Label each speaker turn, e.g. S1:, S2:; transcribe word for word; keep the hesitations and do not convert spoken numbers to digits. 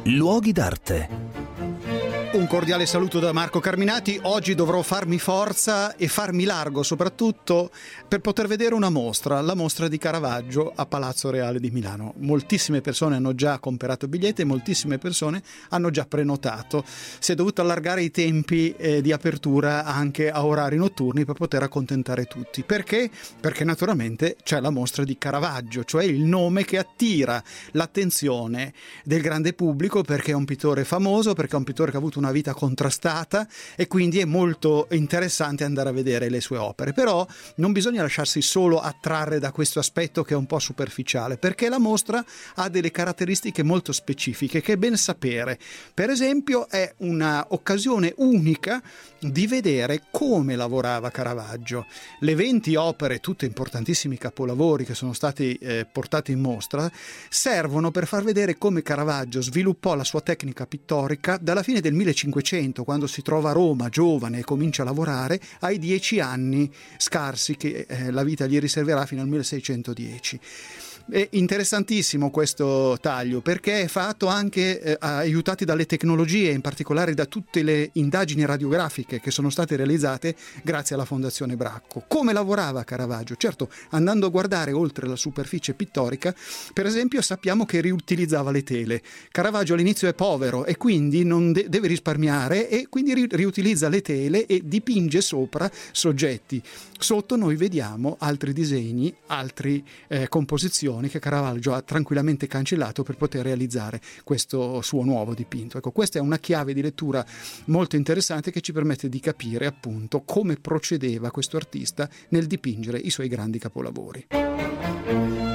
S1: Luoghi d'arte.
S2: Un cordiale saluto da Marco Carminati. Oggi dovrò farmi forza e farmi largo soprattutto per poter vedere una mostra, la mostra di Caravaggio a Palazzo Reale di Milano. Moltissime persone hanno già comprato biglietti e moltissime persone hanno già prenotato. Si è dovuto allargare i tempi eh, di apertura anche a orari notturni per poter accontentare tutti. Perché? Perché naturalmente c'è la mostra di Caravaggio, cioè il nome che attira l'attenzione del grande pubblico, perché è un pittore famoso, perché è un pittore che ha avuto una vita contrastata e quindi è molto interessante andare a vedere le sue opere. Però non bisogna lasciarsi solo attrarre da questo aspetto che è un po' superficiale, perché la mostra ha delle caratteristiche molto specifiche che è ben sapere. Per esempio è una occasione unica di vedere come lavorava Caravaggio. Le venti opere, tutte importantissimi capolavori che sono stati eh, portati in mostra, servono per far vedere come Caravaggio sviluppò la sua tecnica pittorica dalla fine del millecinquecento, quando si trova a Roma giovane e comincia a lavorare, ai dieci anni scarsi che eh, la vita gli riserverà fino al milleseicentodieci. È interessantissimo questo taglio perché è fatto anche eh, aiutati dalle tecnologie, in particolare da tutte le indagini radiografiche che sono state realizzate grazie alla Fondazione Bracco. Come lavorava Caravaggio? Certo, andando a guardare oltre la superficie pittorica, per esempio sappiamo che riutilizzava le tele. Caravaggio all'inizio è povero e quindi non de- deve risparmiare e quindi ri- riutilizza le tele e dipinge sopra soggetti. Sotto noi vediamo altri disegni, altre eh, composizioni che Caravaggio ha tranquillamente cancellato per poter realizzare questo suo nuovo dipinto. Ecco, questa è una chiave di lettura molto interessante che ci permette di capire appunto come procedeva questo artista nel dipingere i suoi grandi capolavori.